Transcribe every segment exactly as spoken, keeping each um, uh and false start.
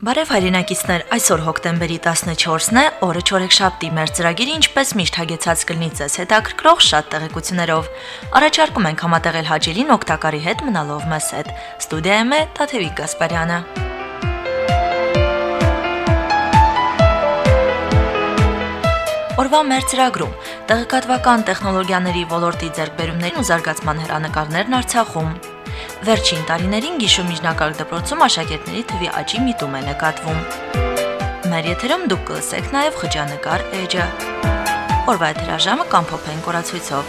Բարև հայրենակիցներ, այսօր հոկտեմբերի տասնչորսն է, օրը չորեքշաբթի, մեր ծրագիրը ինչպես միշտ հագեցած կլինի ձեզ հետաքրքրող շատ տեղեկություններով։ Առաջարկում ենք համատեղել հաճելին օգտակարի հետ մնալով մեզ հետ։ Ստուդիայում է Տաթևիկ Գասպարյանը։ Օրվա մեր ծրագրում տեղեկատվական տեխնոլոգիաների ոլորտի ձեռքբերումներին ու զարգացման հեռանկարներն Արցախում։ Վերջին տարիներին Գիշու միջնակարգ դպրոցում աշակերտների թվի աճի միտում է նկատվում։ Մեր եթերում դուք կլսեք նաև խճանկար էջը։ Օրվա եթերաժամը կամփոփենք օրացույցով։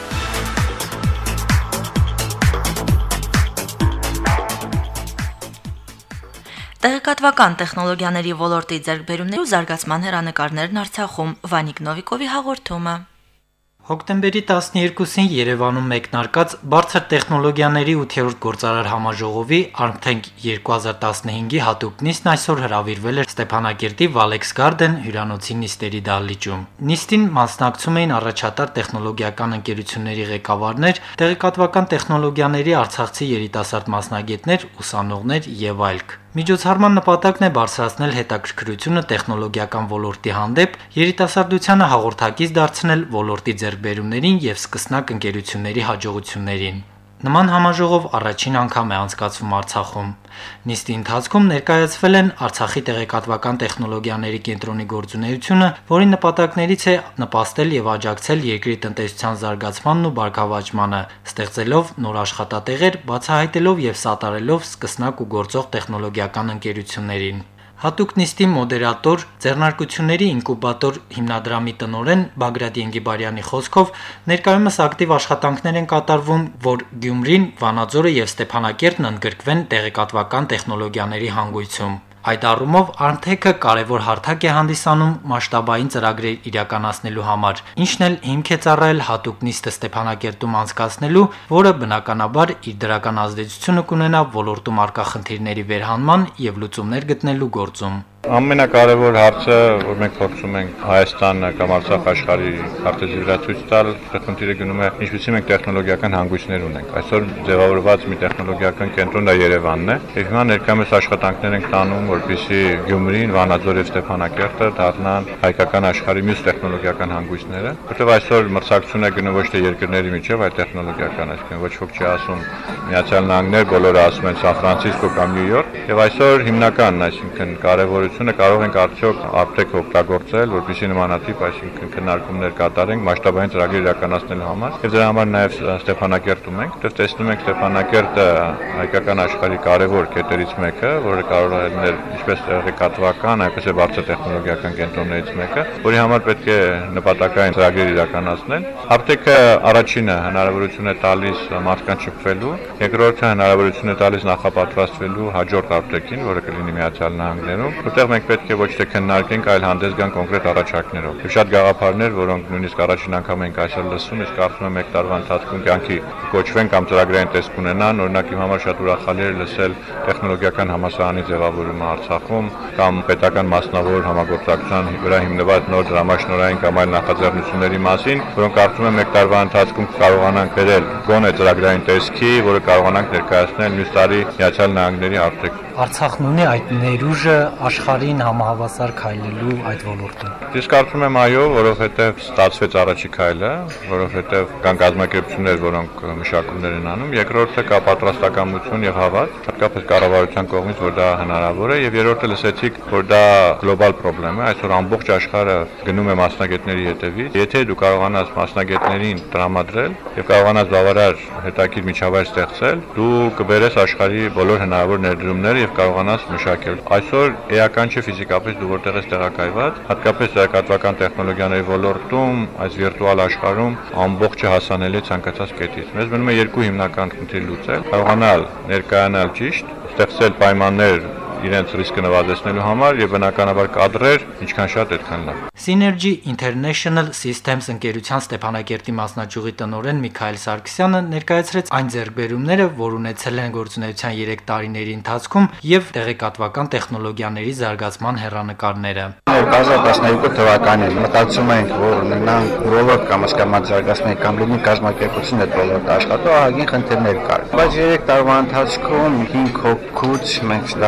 Տեղեկատվական տեխնոլոգիաների ոլորտի ձեռքբերումների ու զարգացման հեռանկարներն Արցախում։ Վանիկ Նովիկովի հաղորդումը։ Հոկտեմբերի տասներկուսին Երևանում մեկնարկած բարձր տեխնոլոգիաների ութերորդ գործարար համաժողովի Armtech երկու հազար տասնհինգի հատուկ նիստն այսօր հրավիրվել էր Ստեփանակերտի Valex Garden հյուրանոցի նիստերի դահլիճում։ Նիստին մասնակցում էին առաջատար տեխնոլոգիական ընկերությունների ղեկավարներ, տեղեկատվական տեխնոլոգիաների արցախցի երիտասարդ մասնագետներ, ուսանողներ եւ այլք։ Միջոցառման նպատակն է բարձրացնել հետաքրքրությունը տեխնոլոգիական ոլորտի հանդեպ, երիտասարդությանը հաղորդակից դարձնել ոլորտի ձեռքբերումներին եւ սկսնակ ընկերությունների հաջողություններին։ Նման համաժողով առաջին անգամ է անցկացվում Արցախում։ Նիստի ընթացքում ներկայացվել են Արցախի տեղեկատվական տեխնոլոգիաների կենտրոնի գործունեությունը, որի նպատակներից է նպաստել եւ աջակցել երկրի տնտեսության զարգացմանն ու բարգավաճմանը, ստեղծելով նոր աշխատատեղեր, բացահայտելով եւ սատարելով սկսնակ ու գործող տեխնոլոգիական ընկերություններին։ Հատուկ նիստի մոդերատոր, ձեռնարկությունների ինկուբատոր հիմնադրամի տնօրեն Բագրատ Ենգիբարյանի խոսքով ներկայումս ակտիվ աշխատանքներ են կատարվում, որ Գյումրին, Վանաձորը եւ Ստեփանակերտն ընդգրկվեն տեղեկատվական տեխնոլոգիաների հանգույցում։ Այդ առումով Armtech-ը կարևոր հարթակ է հանդիսանում մասշտաբային ծրագրեր իրականացնելու համար, ինչն էլ հիմք է ծառայել հատուկ նիստը Ստեփանակերտում անցկացնելու, որը բնականաբար իր դրական ազդեցությունը կունենա ոլորտում առկա խնդիրների վերհանման եւ լուծումներ գտնելու գործում։ Ամենակարևոր հարցը, որ մենք փորձում ենք Հայաստանը կամ Արցախ աշխարհի քարտեզի վրա ցույց տալ, խնդիրը գնում է ինչպիսի մենք տեխնոլոգիական հանգույցներ ունենք։ Այսօր ձևավորված մի տեխնոլոգիական կենտրոն դա Երևանն է, եւ հիմա ներկայումս աշխատանքներ ենք տանում, որպեսզի Գյումրին, Վանաձոր եւ Ստեփանակերտը դառնան հայկական աշխարհի մյուս տեխնոլոգիական հանգույցները, որտեղ այսօր մրցակցություն է գնում ոչ թե երկրների միջև, այլ տեխնոլոգիական, այսինքն ոչ ոք չի ասում Միացյալ Նահանգներ, բոլորը ասում են Սան Ֆրանցիսկո կամ Նյու Յորք, եւ այսօր հիմնականն, այսինքն կարևոր կարող ենք արդյոք Armtech-ը օգտագործել, որպեսզի նմանատիպ, այսինքն քննարկումներ կատարենք մասշտաբային ծրագրեր իրականացնելու համար, եւ դրա համար նաեւ Ստեփանակերտում ենք, որտեղ տեսնում ենք Ստեփանակերտը հայկական աշխարհի կարևոր կետերից մեկը, որը կարող է լինել ինչպես տեղեկատվական, այնպես էլ բարձր տեխնոլոգիական կենտրոններից մեկը, որի համար պետք է նպատակային ծրագրեր իրականացնել։ Armtech-ը առաջինը հնարավորություն է տալիս մարդկանց շփվելու, երկրորդը հնարավորություն է տալիս նախապատրաստվելու հաջորդ Armtech-ին, որը կլինի Միացյալ Նահանգներում, որտեղ մենք պետք է ոչ թե քննարկենք, այլ հանդես գանք կոնկրետ առաջարկներով։ Եվ շատ գաղափարներ, որոնք նույնիսկ առաջին անգամ ենք այսօր լսում, իսկ կարծում եմ մեկ տարվա ընթացքում կյանքի կոչվեն կամ ծրագրային տեսք ունենան, օրինակ իմ համար շատ ուրախալի էր լսել տեխնոլոգիական համալսարանի ձևավորումը Արցախում կամ պետական մասնավոր համագործակցության վրա հիմնված նոր դրամաշնորհային կամ այլ նախաձեռնությունների մասին, որոնք կարծում եմ մեկ տարվա ընթացքում կարողանանք բերել գոնե ծրագրային տեսքի, որը կարողանանք ներկայացնել մյուս տարի Միացյալ Նահանգների Armtech։ Արցախն ունի այդ ներուժը աշխարհին համահավասար քայլելու այդ ոլորտում։ Ես կարծում եմ այո, որովհետև ստացվեց առաջի քայլը, որովհետև կան կազմակերպություններ, որոնք մշակումներ են անում, երկրորդը կա պատրաստակամություն եւ հավատ, հատկապես կառավարության կողմից, որ դա հնարավոր է, եւ երրորդը լսեցիք, որ դա գլոբալ խնդրեմ է, այսօր ամբողջ աշխարհը գնում է մասնագետների հետևից։ Եթե դու կարողանաս մասնագետներին տրամադրել եւ կարողանաս բավարար հետաքրքիր միջավայր ստեղծել, դու կբերես աշխարհի բոլոր հնարավոր ներդրումները եւ կարողանաս մշակել։ Այսօր էական չէ ֆիզիկապես դու որտեղ ես տեղակայված, հատկապես տեղեկատվական տեխնոլոգիաների ոլորտում, այս վիրտուալ աշխարհում ամբողջը հասանելի է ցանկացած կետից։ Մեզ մնում է երկու հիմնական խնդիր լուծել՝ կարողանալ ներկայանալ ճիշտ, ստեղծել պայմաններ իրենց ռիսկը նվազեցնելու համար եւ բնականաբար կադրեր ինչքան շատ այդքան լավ։ Synergy International Systems ընկերության Ստեփանակերտի մասնաճյուղի տնօրեն Միքայել Սարգսյանը ներկայացրեց այն ձեռքբերումները, որ ունեցել են գործունեության երեք տարիների ընթացքում եւ տեղեկատվական տեխնոլոգիաների զարգացման հեռանկարները։ երկու հազար տասնյոթ թվականին մտածում ենք, որ ունենանք ոլորտ կամ հասկացած զարգացնենք կամ լինի կազմակերպություն այդ ոլորտը աշխատող ահագին խնդիրներ կար։ Բայց երեք տարվա ընթացքում հինգ հոգուց մենք դառանք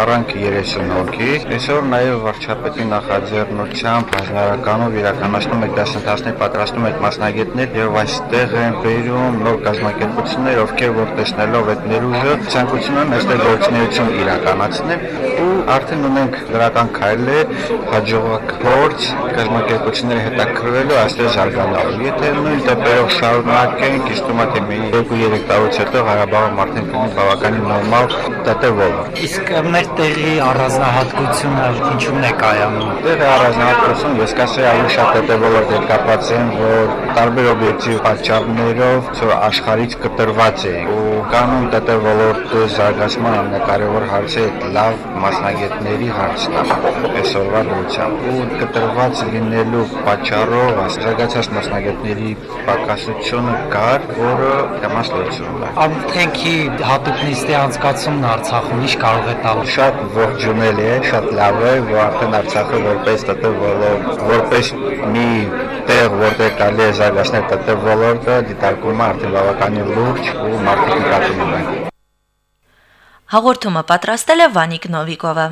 երեսուն հոգի։ Այսօր նաև վարչապետի նախաձեռնությամբ հանրականով իրականացնում եք դասընթացներ, պատրաստում եք մասնագետներ եւ այստեղ են բերում նոր կազմակերպություններ, ովքեր որ տեսնելով այդ ներուժը ցանկություն ունեն այստեղ գործունեություն իրականացնել ու արդեն ունենք դրական քայլեր, հաջողակ փորձ կազմակերպությունների հետաքրքրվելու այստեղ զարգանալու։ Եթե նույն տեպերով շարունակենք, իսկ թվում է թե մի երկու-երեք տարուց հետո Ղարաբաղում արդեն կլինի բավականին նորմալ ՏՏ ոլորտ։ Իսկ մեր տեղի առանձնահատկությունը ինչու՞մն է կայանում։ Տեղի առանձնահատկությունը ես կասեի ավելի շատ ՏՏ ոլորտի հետ կապված են, որ տարբեր օբյեկտիվ պատճառներով որ աշխարհից կտրված էին ու կանոն ՏՏ ոլորտի զարգացման ամենակարևոր հարցը լավ մասնագետների հարցն է այսօրվա դրությամբ ու կտրված լինելու պատճառով զարգացած մասնագետների պակասությունը կար, որը կամաց լուծում է։ Արդենքի հատուկ նիստի անցկացումն Արցախում ինչ կարող է տալ։ Շատ ողջունել է, շատ լավ է, որ արդեն Արցախը որպես ՏՏ ոլորտ, որպես մի տեղ, որտեղ կարելի է զարգացնել ՏՏ ոլորտը, դիտարկում է արդեն բավականին լուրջ ու մարդիկ նկատում ունեն։ Հաղորդումը պատրաստել է Վանիկ Նովիկովը։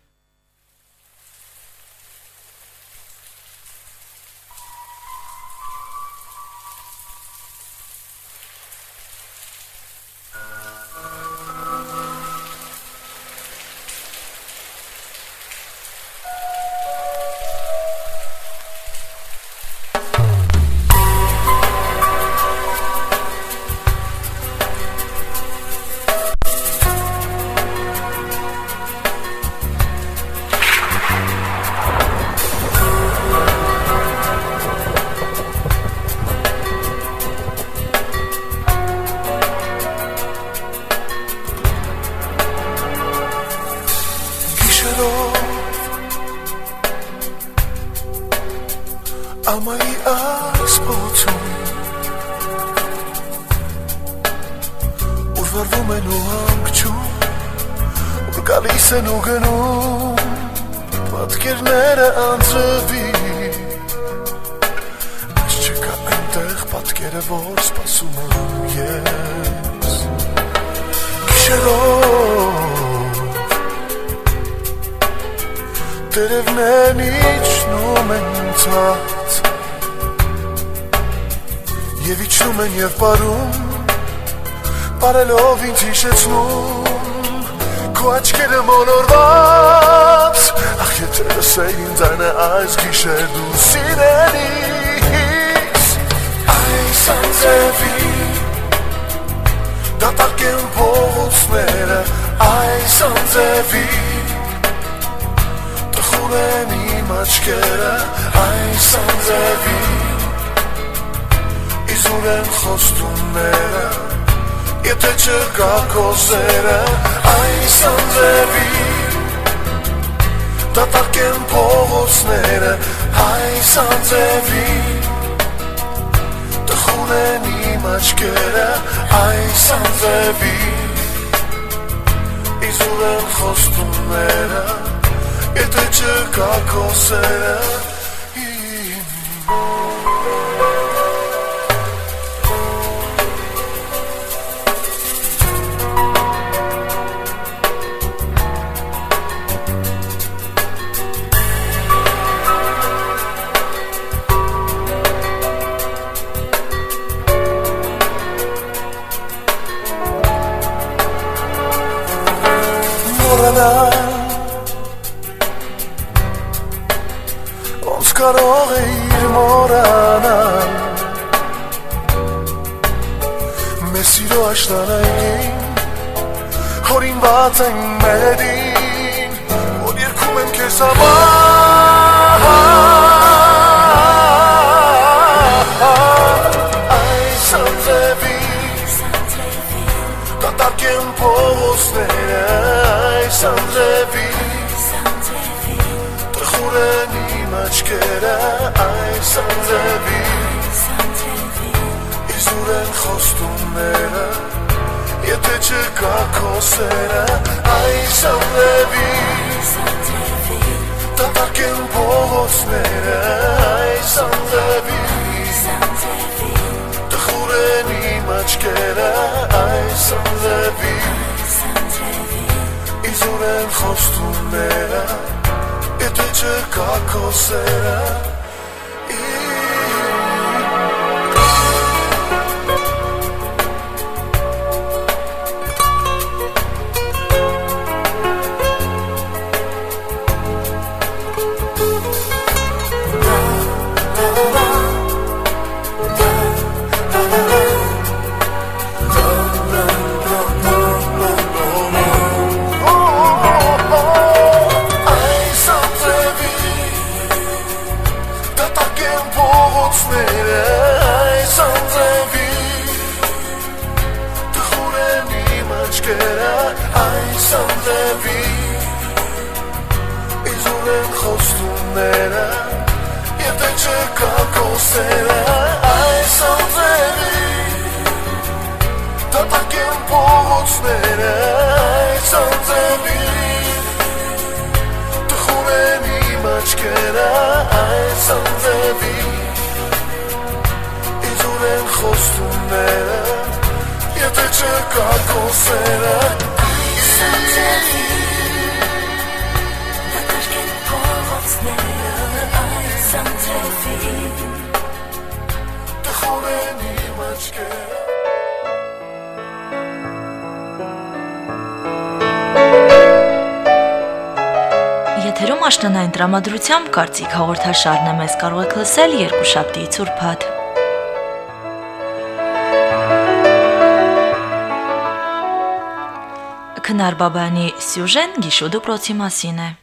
Ամայի այս փոթում Ուր վարվում են ու հանգչում Ուր գալիս են ու գնում Պատկերները անձրվի Ես չկա այնտեղ պատկերը որ սպասում եմ ես Գիշերով Տերևներն իջնում են ցած Եվ իջնում են և պարում Պարելով ինձ հիշեցնում Քո աչքերը մոլորված Ախ եթե լսեին ձայնը այս գիշեր դու սիրելիս Այս անձևի Դատարկ են փողոցները Այս անձևի Տխուր են իմ աչքերը Այս անձևի Իզուր են խոստումները Եթե չկա քո սերը Այս անձևի Դատարկ են փողոցները Այս անձևի Տխուր են իմ աչքերը Այս անձևի Իզուր են խոստումները Եթե չկա քո սերը Ոնց կարող է իր մորանալ Մեր սիրո աշտարակին Հորինված այն մերին Որ երգում եմ քեզ համար Այս անձևի Դատարկ են փողոցները Այս անձևի Տխուր են իմ աչքերը Այս անձևի Իզուր են խոստումները Եթե չկա քո սերը Այս անձևի Դատարկ են փողոցները Այս անձևի Տխուր են իմ աչքերը Այս անձևի իզուր են խոստումները Եթե չկա քո սերը Եթերում աշնանային տրամադրությամբ կարծիք հաղորդաշարն է, մեզ կարող եք լսել երկուշաբթիից ուրբաթ։ Քնար Բաբայանի սյուժեն Գիշու դպրոցի մասին է։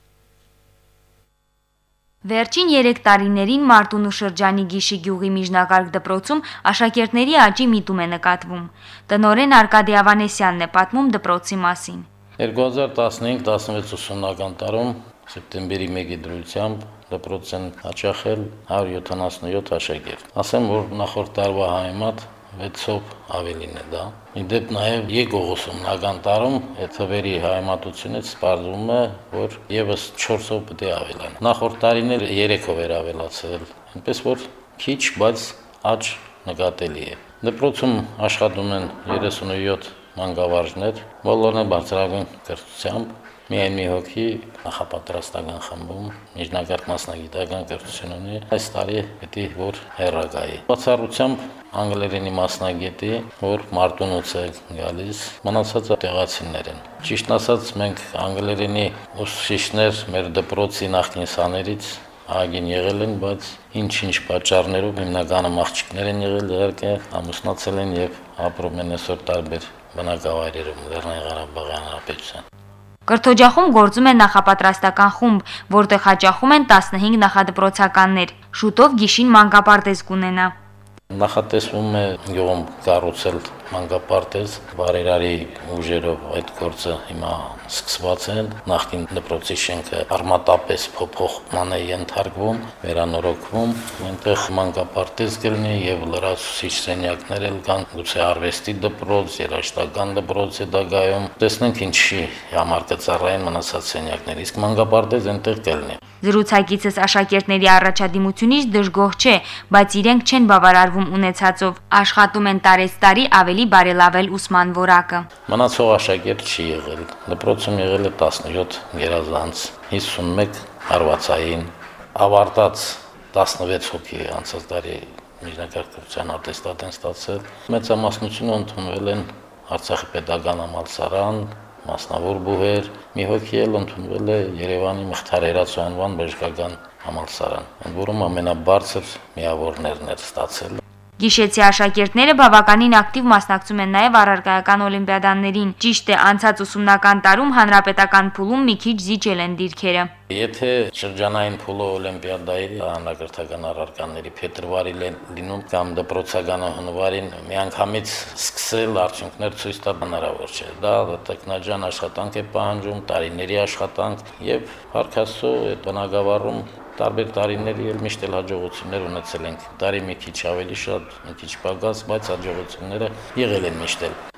Վերջին երեք տարիներին Մարտունու շրջանի Գիշի գյուղի միջնակարգ դպրոցում աշակերտների աճի միտում է նկատվում։ Տնօրեն Արկադի Ավանեսյանն է պատմում դպրոցի մասին։ երկու հազար տասնհինգ տասնվեց ուսումնական տարում սեպտեմբերի մեկի դրությամբ դպրոցեն հաճախել հարյուր յոթանասունյոթ աշակերտ։ Ասեմ, որ նախորդ տարվա համեմատ վեցով ավելին է դա։ Իդեպ նաև եկող ուսումնական տարում այդ թվերի համեմատությունից պարզվում է, որ եւս չորսով պետք է ավելան։ Նախորդ տարին էլ երեքով էր ավելացել, այնպես որ քիչ, բայց աճ նկատելի է։ Դպրոցում աշխատում են երեսունյոթ մանկավարժներ, բոլորն բարձրագույն կրթությամբ, միայն մի հոգի նախապատրաստական խմբում միջնակարգ մասնագիտական կրթություն ունի, այս տարի պետք է որ հեռագայի։ Բացառությամբ անգլերենի մասնագետի, որ Մարտունուց է գալիս, մնացածը տեղացիներ են։ Ճիշտ ասած, մենք անգլերենի ուսուցիչներ մեր դպրոցի նախկին սաներից ագին եղել են, բայց ինչ-ինչ պատճառներով հիմնականում աղջիկներ են եղել, իհարկե ամուսնացել են եւ ապրում են այսօր տարբեր բնակավայրերում Լեռնային Ղարաբաղի Հանրապետության։ Կրթօջախում գործում է նախապատրաստական խումբ, որտեղ հաճախում են տասնհինգ նախադպրոցականներ։ Շուտով Գիշին մանկապարտեզ կունենա։ Նախատեսվում է գյուղում կառուցել մանկապարտեզ, բարերարի ուժերով այդ գործը հիմա սկսված է, նախկին դպրոցի շենքը արմատապես փոփոխման է ենթարկվում, վերանորոգվում, այնտեղ մանկապարտեզ կլինի եւ լրացուցիչ սենյակներ էլ կան, գուցե արվեստի դպրոց, երաժշտական դպրոց է դագայում, տեսնենք ինչի համար կծառայեն մնացած սենյակներ, իսկ մանկապարտեզ այնտեղ կլինի։ Զրուցակիցս աշակերտների առաջադիմությունից դժգոհ չէ, բայց իրենք չեն բավարարվում ունեցածով, աշխատում են տարեստարի ավելի բարելավել ուսման որակը։ Մնացող աշակերտ չի եղել, դպրոցում եղել է տասնյոթ գերազանց, հիսունմեկ հարվածային, ավարտած տասնվեց հոգի անցած տարի միջնակարգ կրթության ատեստատ են ստացել, մեծամասնությունը ընդունվել են Արցախի պետական համալսարան, մասնավոր բուհեր, մի հոգի էլ ընդունվել է Երևանի Մխիթար Հերացու անվան բժշկական համալսարան, որում ամենաբարձր միավորներն էր ստացել։ Գիշեցի աշակերտները բավականին ակտիվ մասնակցում են նաև առարկայական օլիմպիադաներին։ Ճիշտ է, անցած ուսումնական տարում հանրապետական փուլում մի քիչ զիջել են դիրքերը։ Եթե շրջանային փուլը օլիմպիադայի հանրակրթական առարկաների փետրվարին լինում կամ դպրոցական հունվարին միանգամից սկսել արդյունքներ ցույց տալ հնարավոր չէ։ Դա տեխնաջան աշխատանք է պահանջում, տարիների աշխատանք եւ փառքաստու այդ բնակավարում տարբեր տարիների էլ միշտ էլ հաջողություններ ունեցել ենք։ Տարի մի քիչ ավելի շատ, մի քիչ պակաս, բայց հաջողությունները եղել են միշտ էլ։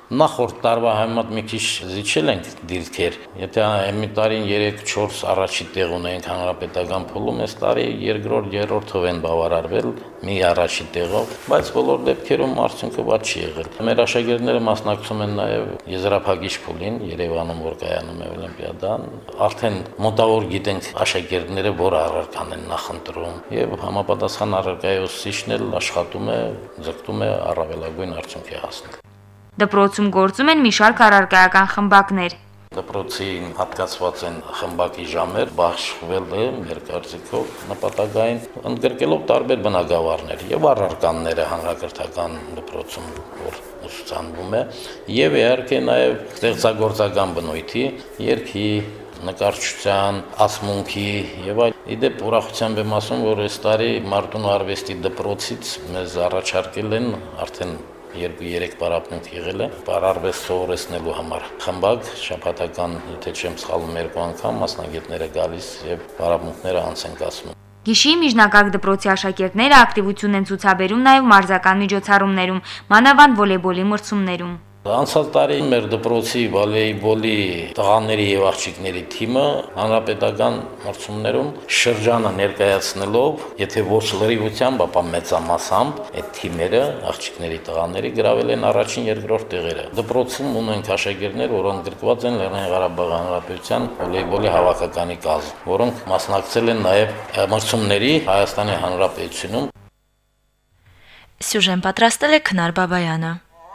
Նախորդ տարվա համեմատ մի քիչ զիջել ենք դիրքեր։ Եթե մի տարին երեք չորս առաջի տեղ ունենք հանրապետական փուլում, այս տարի երկրորդ, երրորդով են բավարարվել մի առաջի տեղով, բայց բոլոր դեպքերում արդյունքը ված չի եղել։ Մեր աշակերտները մասնակցում են նաև եզրափակիչ փուլին Երևանում, որ կայանում է Օլիմպիադան։ Արդեն մոտավոր գիտենք աշակերտները որ առարկան են նախընտրում եւ համապատասխան առարկայի ուսուցիչն էլ աշխատում է, ձգտում է առավելագույն արդյունքի հասնել։ Դպրոցում գործում են մի շարք առարկայական խմբակներ։ Դպրոցին հատկացված են խմբակի ժամեր, բաշխվել է մեր կարծիքով նպատակային, ընդգրկելով տարբեր բնագավառներ եւ առարկաները հանրակրթական դպրոցում, որ ուսուցանվում է, եւ իհարկե նաեւ ստեղծագործական բնույթի, երգի, նկարչության, ասմունքի եւ այլ։ Իդեպ ուրախությամբ եմ ասում, որ այս տարի Մարտունու արվեստի դպրոցից մեզ առաջարկել են արդեն երկու-երեք պարապմունք եղել է, պարարվեստ սովորեցնելու համար խմբակ, շաբաթական, եթե չեմ սխալվում, երկու անգամ մասնագետները գալիս եւ պարապմունքները անց են կացնում։ Գիշի միջնակարգ դպրոցի աշակերտները ակտիվություն են ցուցաբերում նաև մարզական միջոցառումներում, մանավանդ վոլեյբոլի մրցումներում։ Անցյալ տարի մեր դպրոցի վոլեյբոլի տղաների եւ աղջիկների թիմը հանրապետական մրցումներում շրջանը ներկայացնելով, եթե ոչ լրիվությամբ, ապա մեծամասամբ այդ թիմերը, աղջիկների տղաների գրավել են առաջին, երկրորդ տեղերը։ Դպրոցում ունենք աշակերտներ, որոնք գրկված են Լեռնային Ղարաբաղի Հանրապետության վոլեյբոլի հավաքականի կազմ, որոնք մասնակցել են նաեւ մրցումների Հայաստանի Հանրապետությունում։ Սյուժեն պատրաստել է Քնար Բաբայանը։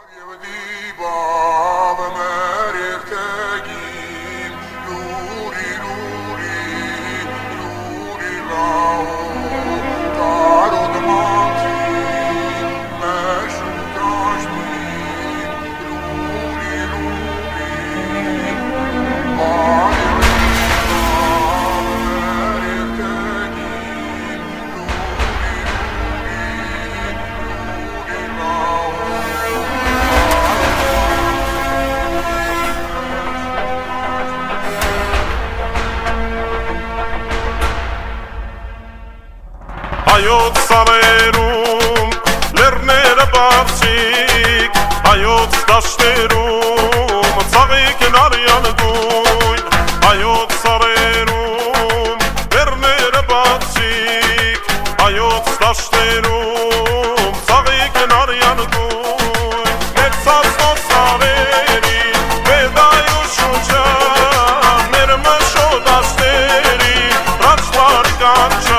Հայոց սարերում լեռները բարձիկ, հայոց դաշտերում ծաղիկն արյան գույն, հայոց սարերում լեռները բարձիկ, հայոց դաշտերում ծաղիկն արյան գույն, մեր սասնոց սարերի վեդայու շուրջան, մեր մշո դաշտերի ռաչվար կանչան,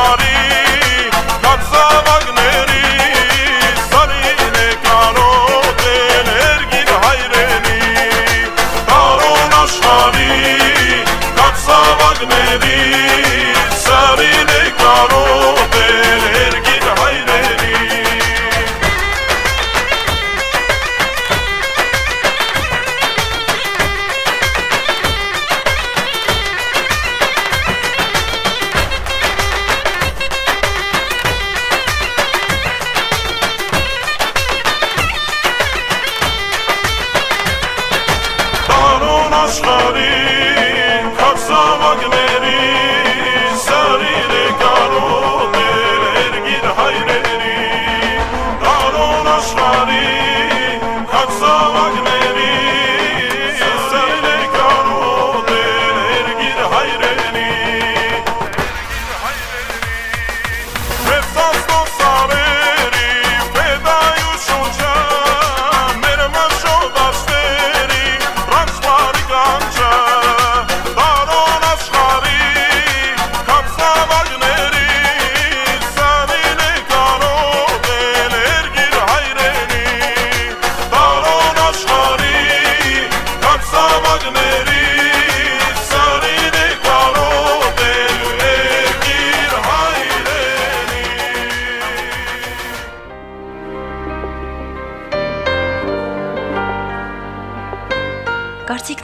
Sarine karo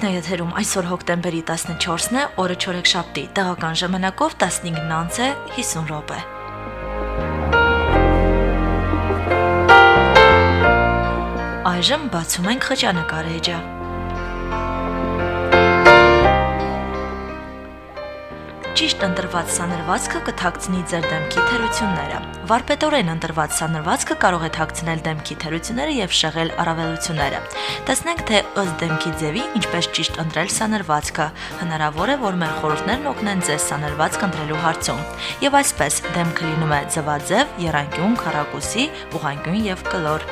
Հայրենիեթերում այսօր հոկտեմբերի տասնչորսն է, օրը չորեքշաբթի, տեղական ժամանակով տասնինը հիսուն րոպե։ Այժմ բացում ենք խճանկար էջը։ Ճիշտ ընտրված սանրվածքը կթաքցնի ձեր դեմքի թերությունները։ Վարպետորեն ընտրված սանրվածքը կարող է թաքցնել դեմքի թերությունները եւ շեղել առավելությունները։ Տեսնենք, թե ըստ դեմքի ձևի ինչպես ճիշտ ընտրել սանրվածքը։ Հնարավոր է, որ մեր խորհուրդներն օգնեն ձեզ սանրվածք ընտրելու հարցում։ Եվ այսպես դեմքը լինում է ձվաձև, եռանկյուն, քառակուսի, ուղղանկյուն եւ կլոր։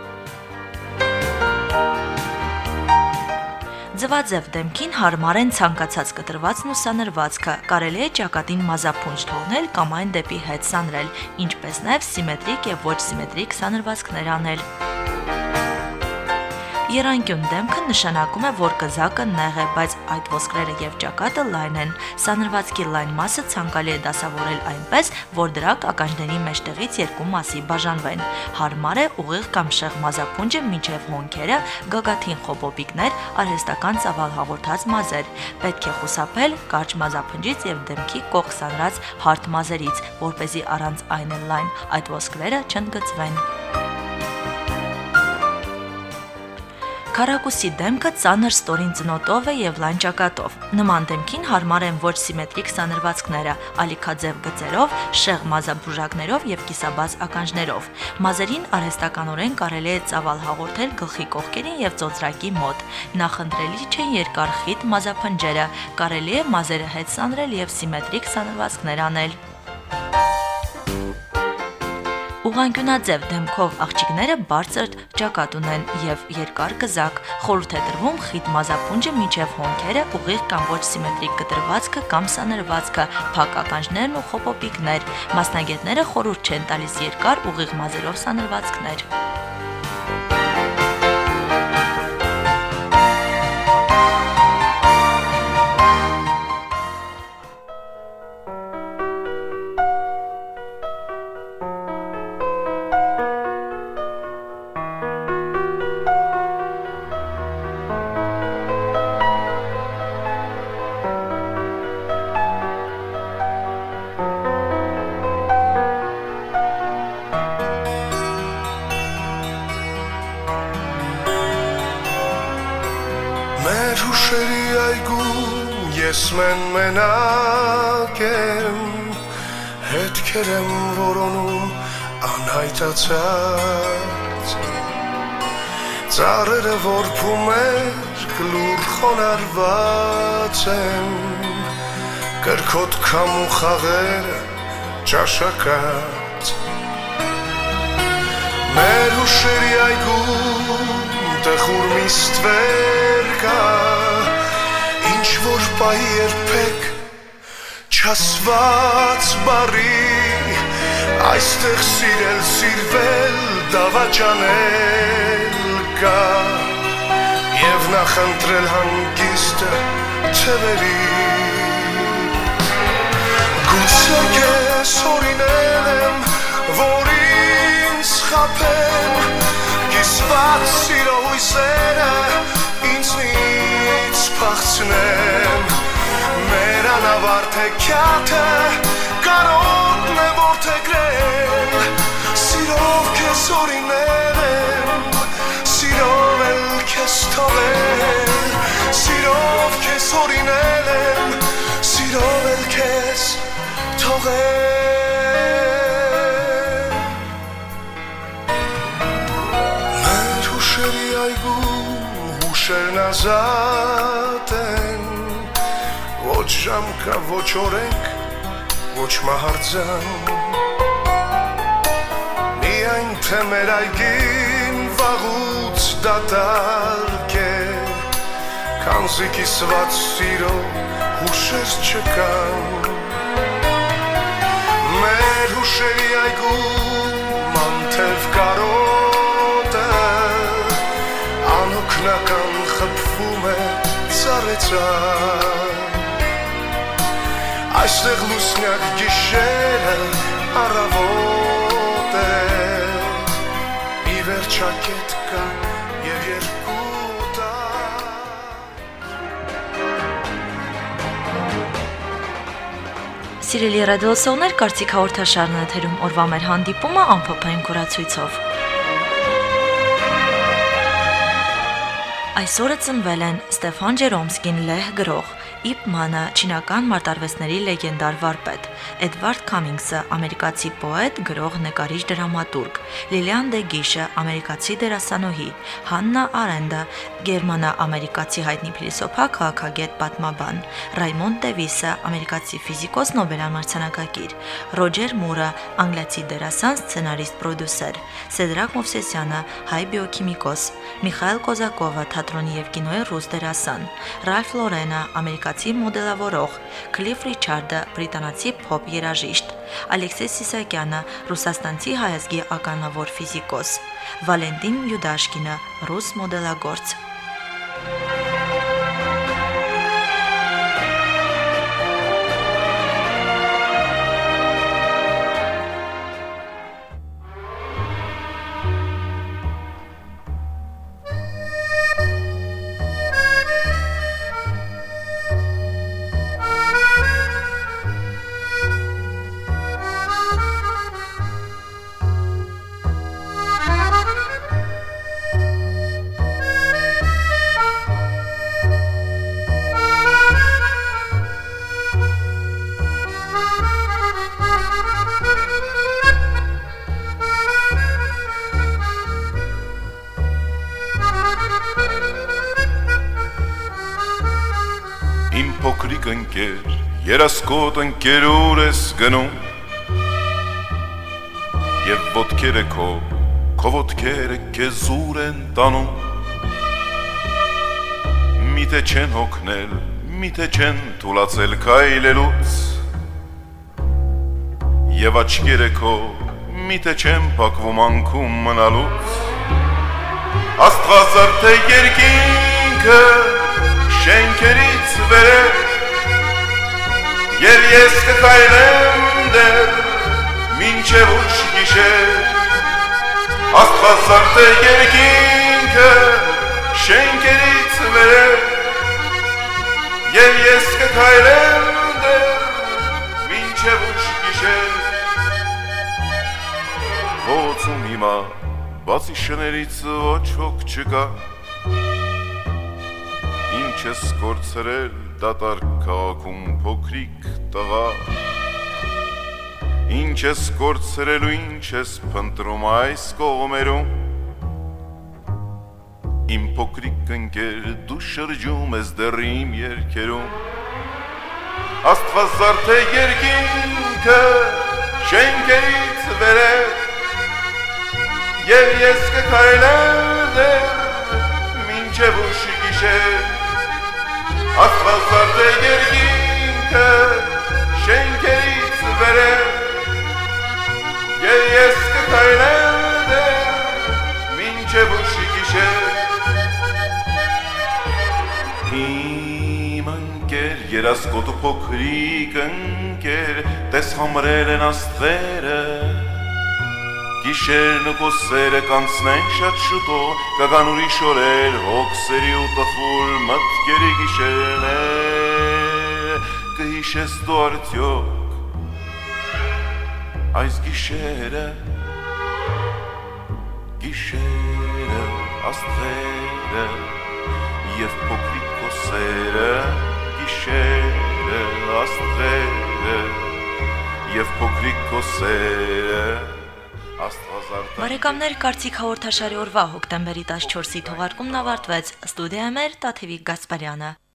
Ձվաձև դեմքին հարմար են ցանկացած կտրվածն ու սանրվածքը, կարելի է ճակատին մազափունջ թողնել կամ այն դեպի հետ սանրել, ինչպես նաև սիմետրիկ եւ ոչ սիմետրիկ սանրվածքներ անել։ Եռանկյուն դեմքը նշանակում է, որ կզակը նեղ է, բայց այդ ոսկրերը եւ ճակատը լայն են։ Սանրվածքի լայն մասը ցանկալի է դասավորել այնպես, որ դրանք ականջների մեջտեղից երկու մասի բաժանվեն։ Հարմար է ուղիղ կամ շեղ մազափունջը մինչև հոնքերը, գագաթին խոպոպիկներ, արհեստական ծավալ հաղորդած մազեր։ Պետք է խուսափել կարճ մազափնջից եւ դեմքի կող սանրած հարթ մազերից, որպեսզի առանց այն էլ լայն այդ ոսկրերը չընդգծվեն։ Քառակուսի դեմքը ծանր ստորին ծնոտով է եւ լայն ճակատով։ Նման դեմքին հարմար են ոչ սիմետրիկ սանրվածքները, ալիքաձև գծերով, շեղ մազաբուժակներով եւ կիսաբաց ականջներով։ Մազերին արհեստականորեն կարելի է ծավալ հաղորդել գլխի կողքերին եւ ծոծրակի մոտ։ Նախընտրելի չեն երկար խիտ մազափնջերը, կարելի է մազերը հետ սանրել եւ սիմետրիկ սանրվածքներ անել։ Ուղղանկյունաձև դեմքով աղջիկները բարձր ճակատ ունեն եւ երկար կզակ։ Խորհուրդ է տրվում խիտ մազափունջը մինչև հոնքերը, ուղիղ կամ ոչ սիմետրիկ կտրվածքը կամ սանրվածքը, փակ ականջներն ու խոպոպիկներ։ Մասնագետները խորհուրդ չեն տալիս երկար ուղիղ մազերով սանրվածքներ։ Հուշերի այգում ես մեն մենակ եմ, հետքեր եմ որոնում անհայտացած, ծառերը որփում էր գլուր խոնարհված եմ, կրքոտ քամ ու խաղերը ճաշակած։ Մեր հուշերի այգում տխուր մի ստվեր կա, ինչ որ պահի երբեք չասված բարի, այստեղ սիրել, սիրվել, դավաճանել կա, և նախընտրել հանգիստը թևերի։ Գուցե քեզ հորինել եմ, որ ինձ խաբեմ, կիսված սիրո հույսերը ինձնից փախցնեմ, մեր անավարդ հեքիաթը կարոտն է որդեգրել, սիրով քեզ օրինել եմ, սիրով էլ քեզ թողել, սիրով քեզ օրինել եմ, սիրով էլ քեզ թողել։ Հուշերն ազատ են, ոչ ժամկա, ոչ օրենք, ոչ մահարձան, միայն թե մեր այգին վաղուց դատարկ է, քանզի կիսված սիրո հուշեր չկան։ Մեր հուշերի այգում անթև կարոտը անօգնական խփվում է ծառեցան, այստեղ լուսնյակ գիշերը առավոտ է, մի վերջակետ կա և երկու տակ։ Սիրելի ռադիոլսողներ, Կարծիք հաղորդաշարն է եթերում, օրվա մեր հանդիպումը ամփոփային կուրացույցով։ Այսօրը ծնվել են Ստեֆան Ջերոմսկին լեհ գրող, Իփ Մանը չինական մարտարվեստների լեգենդար վարպետ, Էդվարդ Քամինգսը ամերիկացի պոետ, գրող, նկարիչ, դրամատուրգ, Լիլիան Դե Գիշը ամերիկացի դերասանուհի, Հաննա Արենդը գերմանա-ամերիկացի հայտնի փիլիսոփա, քաղաքագետ, պատմաբան, Ռայմոնդ Դեվիսը ամերիկացի ֆիզիկոս, Նոբելյան մրցանակակիր, Ռոջեր Մուրը անգլիացի դերասան, սցենարիստ, պրոդյուսեր, Սեդրակ Մովսեսյանը հայ բիոքիմիկոս, Միխայել Կոզակովը թատրոնի եւ կինոյի ռուս դերասան, Ռալֆ Լորենը ամերիկացի մոդելավորող, Քլիֆ Ռիչարդը բրիտանացի փոփ երաժիշտ, Ալեքսեյ Սիսակյանը ռուսաստանցի հայազգի ականավոր ֆիզիկոս, Վալենտին Յուդաշկինը ռուս մոդելագործ։ Փոքրիկ ընկեր, երասկոտ ընկերուր ես գնում Եվ ոտքերը քո, քո ոտքերը քեզ ուր են տանում Միթե չեն հոգնել, միթե չեն թուլացել քայլելուց Եվ աչքերը քո, միթե չեն փակվում անկում մնալուց Աստված արդե երկինքը շենքերից վեր Եվ ես կքայլեմ դեր մինչև ուշ գիշեր Աստված արդե երկինքը շենքերից վեր Եվ ես կքայլեմ դեր մինչև ուշ գիշեր Ոցում հիմա բացի շներից ոչ ոք չկա Ինչ ես կորցրել դատարկ քաղաքում փոքրիկ տղա Ինչ ես կորցրել ու ինչ ես փնտրում այս կողմերում Իմ փոքրիկ ընկեր դու շրջում ես դեռ իմ երգերում Աստված արդե երկինքը շենքերից վեր է Եվ ես կքայլեմ դեռ մինչև ուշ գիշեր Աստված արդե երկինքը շենքերից վեր է Եվ ես կքայլեմ դեռ մինչև ուշ գիշեր Իմ ընկեր երասկոտ ու փոքրիկ ընկեր Տես համրել են աստղերը Գիշերն ու կոսերը կանցնեն շատ շուտով Կգան ուրիշ օրեր հոգսերի ու տխուր մտքերի գիշերներ Կհիշես դու արդյոք այս գիշերը Գիշերը, աստղերը և փոքրիկ կոսերը Գիշերը, աստղերը և փոքրիկ կոսերը Բարեկամներ, Կարծիք հաղորդաշարի օրվա հոկտեմբերի տասնչորսի թողարկումն ավարտվեց։ Ստուդիայում էր Տաթևիկ Գասպարյանը։